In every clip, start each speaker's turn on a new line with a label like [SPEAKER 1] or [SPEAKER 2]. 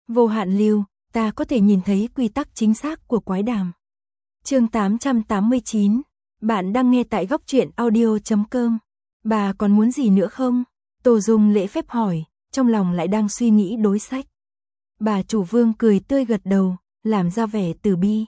[SPEAKER 1] Vô hạn lưu, ta có thể nhìn thấy quy tắc chính xác của quái đàm. Chương 889, bạn đang nghe tại góc truyện audio.com. Bà còn muốn gì nữa không? Tô Dung lễ phép hỏi, trong lòng lại đang suy nghĩ đối sách. Bà chủ Vương cười tươi gật đầu, làm ra vẻ từ bi.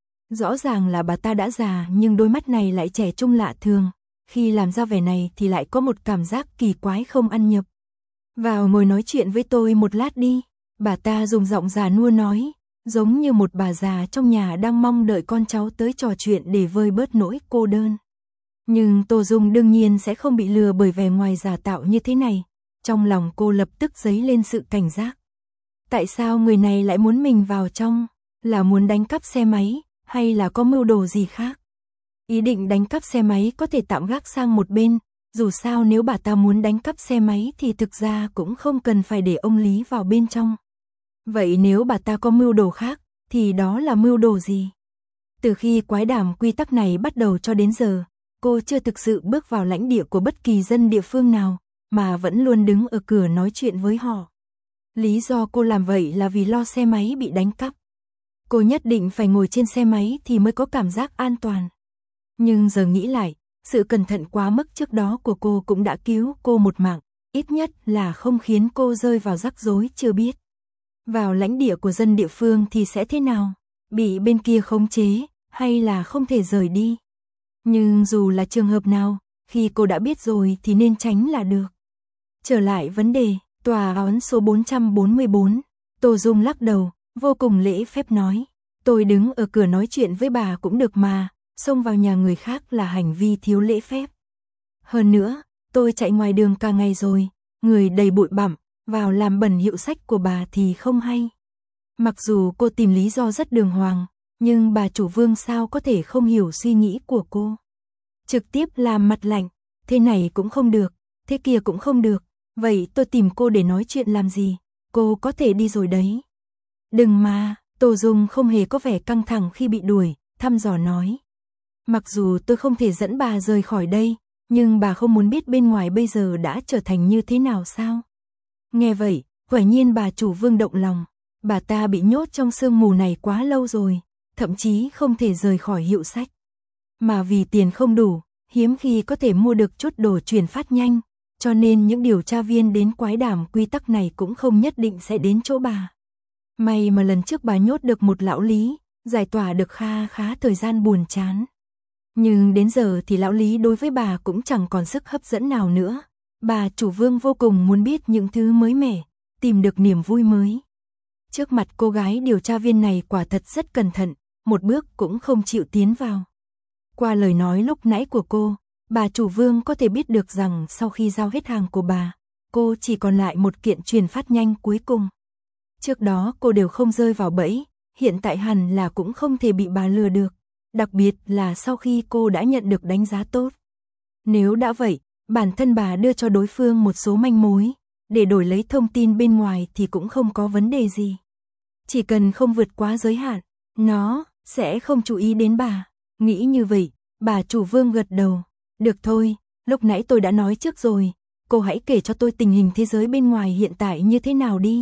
[SPEAKER 1] Rõ ràng là bà ta đã già nhưng đôi mắt này lại trẻ trung lạ thường, khi làm ra vẻ này thì lại có một cảm giác kỳ quái không ăn nhập. Vào ngồi nói chuyện với tôi một lát đi, bà ta dùng giọng già nua nói, giống như một bà già trong nhà đang mong đợi con cháu tới trò chuyện để vơi bớt nỗi cô đơn. Nhưng Tô Dung đương nhiên sẽ không bị lừa bởi vẻ ngoài giả tạo như thế này, trong lòng cô lập tức dấy lên sự cảnh giác. Tại sao người này lại muốn mình vào trong, là muốn đánh cắp xe máy, hay là có mưu đồ gì khác? Ý định đánh cắp xe máy có thể tạm gác sang một bên, dù sao nếu bà ta muốn đánh cắp xe máy thì thực ra cũng không cần phải để ông Lý vào bên trong. Vậy nếu bà ta có mưu đồ khác, thì đó là mưu đồ gì? Từ khi quái đàm quy tắc này bắt đầu cho đến giờ, cô chưa thực sự bước vào lãnh địa của bất kỳ dân địa phương nào, mà vẫn luôn đứng ở cửa nói chuyện với họ. Lý do cô làm vậy là vì lo xe máy bị đánh cắp. Cô nhất định phải ngồi trên xe máy thì mới có cảm giác an toàn. Nhưng giờ nghĩ lại, sự cẩn thận quá mức trước đó của cô cũng đã cứu cô một mạng, ít nhất là không khiến cô rơi vào rắc rối chưa biết. Vào lãnh địa của dân địa phương thì sẽ thế nào? Bị bên kia khống chế, hay là không thể rời đi? Nhưng dù là trường hợp nào, khi cô đã biết rồi thì nên tránh là được. Trở lại vấn đề, tòa án số 444, Tô Dung lắc đầu, vô cùng lễ phép nói, tôi đứng ở cửa nói chuyện với bà cũng được mà, xông vào nhà người khác là hành vi thiếu lễ phép. Hơn nữa, tôi chạy ngoài đường cả ngày rồi, người đầy bụi bặm, vào làm bẩn hiệu sách của bà thì không hay. Mặc dù cô tìm lý do rất đường hoàng, nhưng bà chủ Vương sao có thể không hiểu suy nghĩ của cô. Trực tiếp làm mặt lạnh, thế này cũng không được, thế kia cũng không được, vậy tôi tìm cô để nói chuyện làm gì, cô có thể đi rồi đấy. Đừng mà, Tô Dung không hề có vẻ căng thẳng khi bị đuổi, thăm dò nói. Mặc dù tôi không thể dẫn bà rời khỏi đây, nhưng bà không muốn biết bên ngoài bây giờ đã trở thành như thế nào sao? Nghe vậy, quả nhiên bà chủ Vương động lòng, bà ta bị nhốt trong sương mù này quá lâu rồi, thậm chí không thể rời khỏi hiệu sách. Mà vì tiền không đủ, hiếm khi có thể mua được chút đồ chuyển phát nhanh, cho nên những điều tra viên đến quái đàm quy tắc này cũng không nhất định sẽ đến chỗ bà. May mà lần trước bà nhốt được một lão Lý, giải tỏa được khá thời gian buồn chán. Nhưng đến giờ thì lão Lý đối với bà cũng chẳng còn sức hấp dẫn nào nữa. Bà chủ Vương vô cùng muốn biết những thứ mới mẻ, tìm được niềm vui mới. Trước mặt cô gái điều tra viên này quả thật rất cẩn thận, một bước cũng không chịu tiến vào. Qua lời nói lúc nãy của cô, bà chủ Vương có thể biết được rằng sau khi giao hết hàng của bà, cô chỉ còn lại một kiện truyền phát nhanh cuối cùng. Trước đó cô đều không rơi vào bẫy, hiện tại hẳn là cũng không thể bị bà lừa được, đặc biệt là sau khi cô đã nhận được đánh giá tốt. Nếu đã vậy, bản thân bà đưa cho đối phương một số manh mối, để đổi lấy thông tin bên ngoài thì cũng không có vấn đề gì. Chỉ cần không vượt quá giới hạn, nó sẽ không chú ý đến bà. Nghĩ như vậy, bà chủ Vương gật đầu. Được thôi, lúc nãy tôi đã nói trước rồi, cô hãy kể cho tôi tình hình thế giới bên ngoài hiện tại như thế nào đi.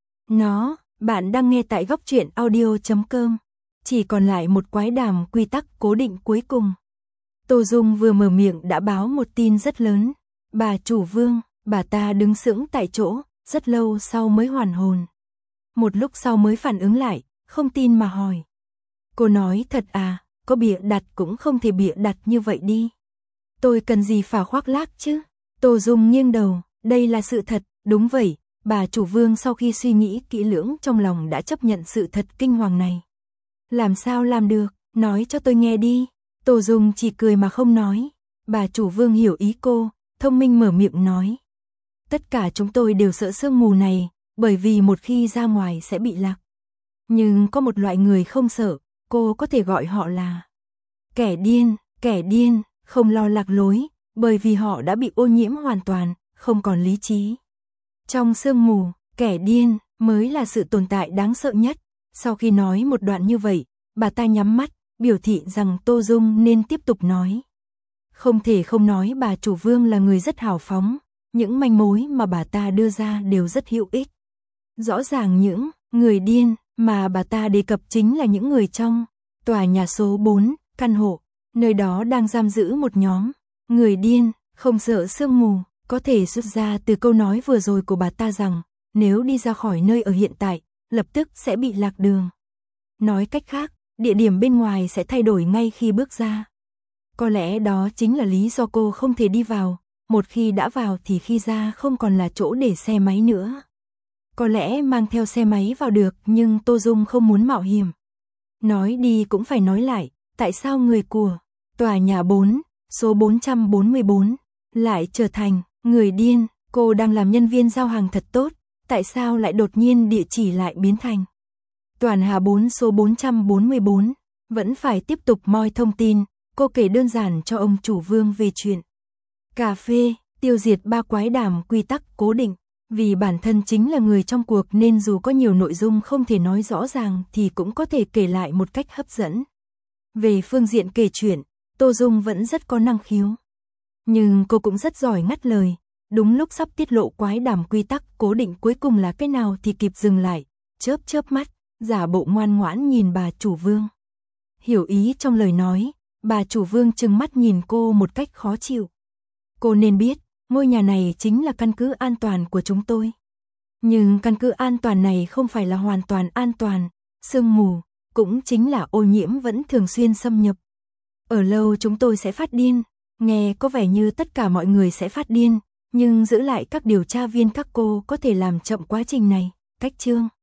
[SPEAKER 1] Bạn đang nghe tại góc truyện audio.com. Chỉ còn lại một quái đàm quy tắc cố định cuối cùng. Tô Dung vừa mở miệng đã báo một tin rất lớn. Bà chủ Vương, bà ta đứng sững tại chỗ, rất lâu sau mới hoàn hồn. Một lúc sau mới phản ứng lại, không tin mà hỏi. Cô nói thật à, có bịa đặt cũng không thể bịa đặt như vậy đi. Tôi cần gì phải khoác lác chứ? Tô Dung nghiêng đầu, đây là sự thật, đúng vậy. Bà chủ Vương sau khi suy nghĩ kỹ lưỡng trong lòng đã chấp nhận sự thật kinh hoàng này. Làm sao làm được, nói cho tôi nghe đi. Tô Dung chỉ cười mà không nói. Bà chủ Vương hiểu ý cô, thông minh mở miệng nói. Tất cả chúng tôi đều sợ sương mù này, bởi vì một khi ra ngoài sẽ bị lạc. Nhưng có một loại người không sợ, cô có thể gọi họ là kẻ điên, không lo lạc lối, bởi vì họ đã bị ô nhiễm hoàn toàn, không còn lý trí. Trong sương mù, kẻ điên mới là sự tồn tại đáng sợ nhất. Sau khi nói một đoạn như vậy, bà ta nhắm mắt, biểu thị rằng Tô Dung nên tiếp tục nói. Không thể không nói bà chủ Vương là người rất hào phóng, những manh mối mà bà ta đưa ra đều rất hữu ích. Rõ ràng những Người điên mà bà ta đề cập chính là những người trong tòa nhà số 4, căn hộ, nơi đó đang giam giữ một nhóm người điên, không sợ sương mù, có thể rút ra từ câu nói vừa rồi của bà ta rằng, nếu đi ra khỏi nơi ở hiện tại, lập tức sẽ bị lạc đường. Nói cách khác, địa điểm bên ngoài sẽ thay đổi ngay khi bước ra. Có lẽ đó chính là lý do cô không thể đi vào, một khi đã vào thì khi ra không còn là chỗ để xe máy nữa. Có lẽ mang theo xe máy vào được nhưng Tô Dung không muốn mạo hiểm. Nói đi cũng phải nói lại, tại sao người của tòa nhà 4, số 444, lại trở thành người điên, cô đang làm nhân viên giao hàng thật tốt, tại sao lại đột nhiên địa chỉ lại biến thành tòa nhà 4 số 444, vẫn phải tiếp tục moi thông tin, cô kể đơn giản cho ông chủ Vương về chuyện cà phê, tiêu diệt 3 quái đàm quy tắc cố định. Vì bản thân chính là người trong cuộc nên dù có nhiều nội dung không thể nói rõ ràng thì cũng có thể kể lại một cách hấp dẫn. Về phương diện kể chuyện, Tô Dung vẫn rất có năng khiếu. Nhưng cô cũng rất giỏi ngắt lời, đúng lúc sắp tiết lộ quái đàm quy tắc cố định cuối cùng là cái nào thì kịp dừng lại, chớp mắt, giả bộ ngoan ngoãn nhìn bà chủ Vương. Hiểu ý trong lời nói, bà chủ Vương trừng mắt nhìn cô một cách khó chịu. Cô nên biết, ngôi nhà này chính là căn cứ an toàn của chúng tôi. Nhưng căn cứ an toàn này không phải là hoàn toàn an toàn, sương mù, cũng chính là ô nhiễm vẫn thường xuyên xâm nhập. Ở lâu chúng tôi sẽ phát điên, nghe có vẻ như tất cả mọi người sẽ phát điên, nhưng giữ lại các điều tra viên các cô có thể làm chậm quá trình này, cách chương.